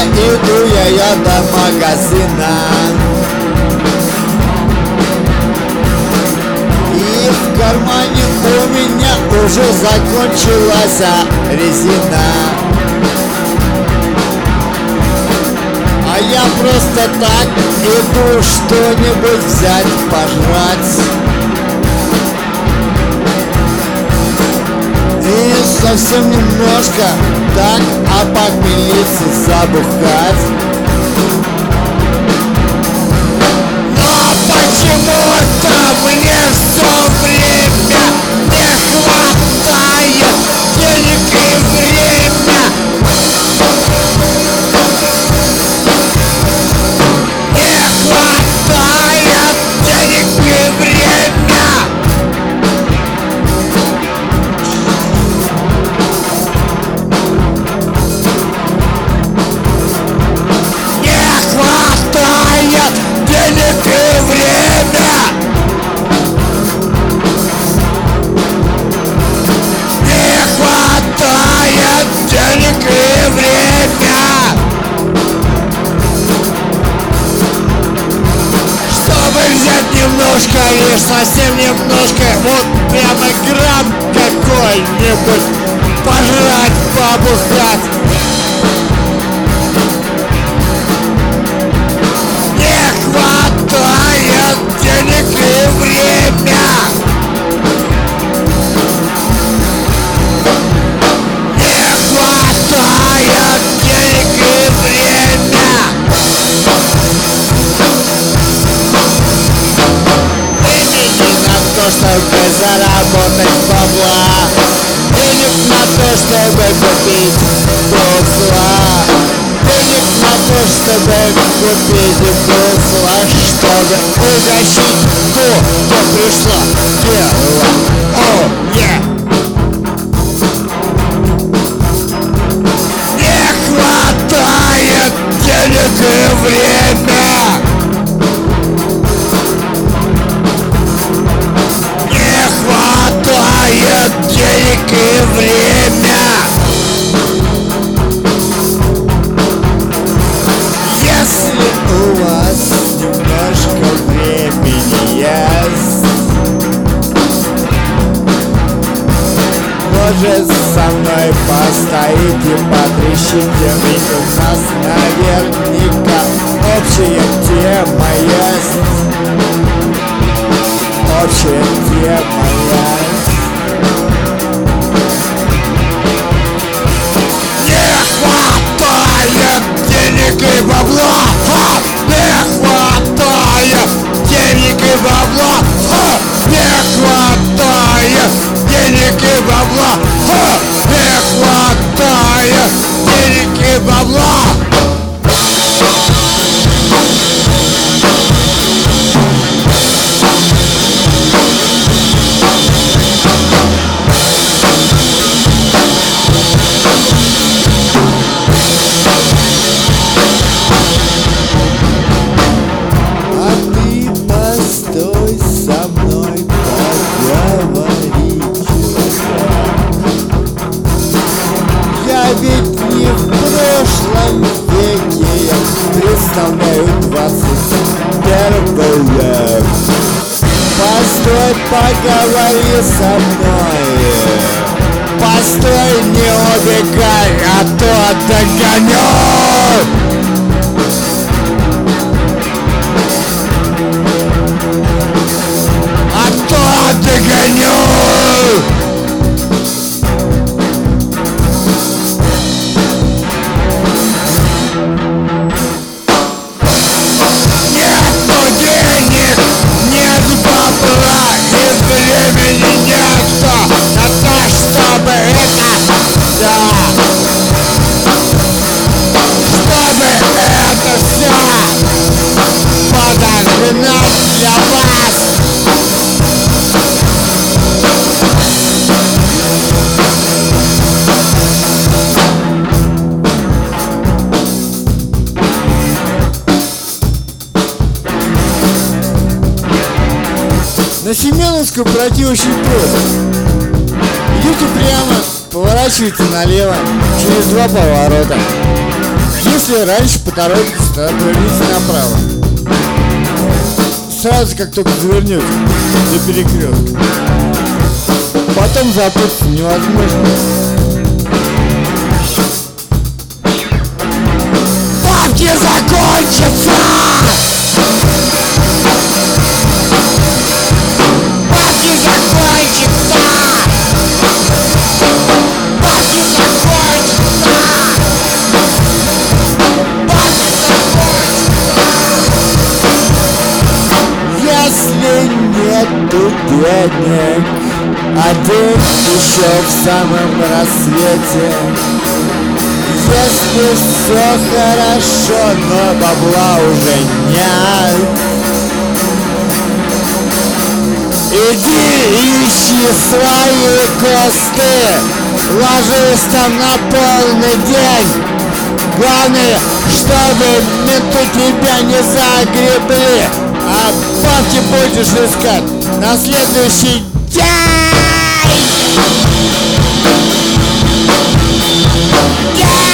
иду я до магазина. И в кармане у меня уже закончилась резина. А я просто так иду что-нибудь взять, пожрать. И совсем немножко так опохмелиться, забухать. Но почему-то мне все время не хватает денег и время. Не хватает денег и время. Денег и время. Не хватает денег и время. Чтобы взять немножко, лишь совсем немножко, вот прямо грамм какой-нибудь, пожрать, побухать. Хватает денег и время. Не хватает денег и время. Времени на то, чтобы заработать бабла. Денег на то, чтобы купить бухла. Денег на то, чтобы купить бухла, чтобы угощить ту, кто пришла дело. О, Не хватает денег и время. Не хватает денег и время. Если у вас немножко времени есть, может, со мной постоите, потрещите, ведь у нас наверняка общая тема есть. Общая тема есть. Не хватает денег и бабла. Не хватает денег и бабла. Не хватает денег и бабла. Не хватает денег и бабла. Ведь не в прошлом веке я представляю 21 век. Постой, поговори со мной. Постой, не убегай, а то догоню. А то догоню. Времени нет на то, чтобы это, чтобы это все подогнать для вас. На Семеновскую пройти очень просто. Идете прямо, поворачиваете налево, через 2 поворота. Если раньше поторопитесь, то поверните направо. Сразу как только завернете до перекрестка. Потом запутаться невозможно. Бабки закончатся! Бабки закончатся! Бабки закончатся! Бабки закончатся! Если нету денег, а ты еще в самом рассвете. Если все хорошо, но бабла уже нет, иди ищи свои косты, ложись там на полный день. Главное, чтобы менты тебя не загребли, а бабки будешь искать на следующий день.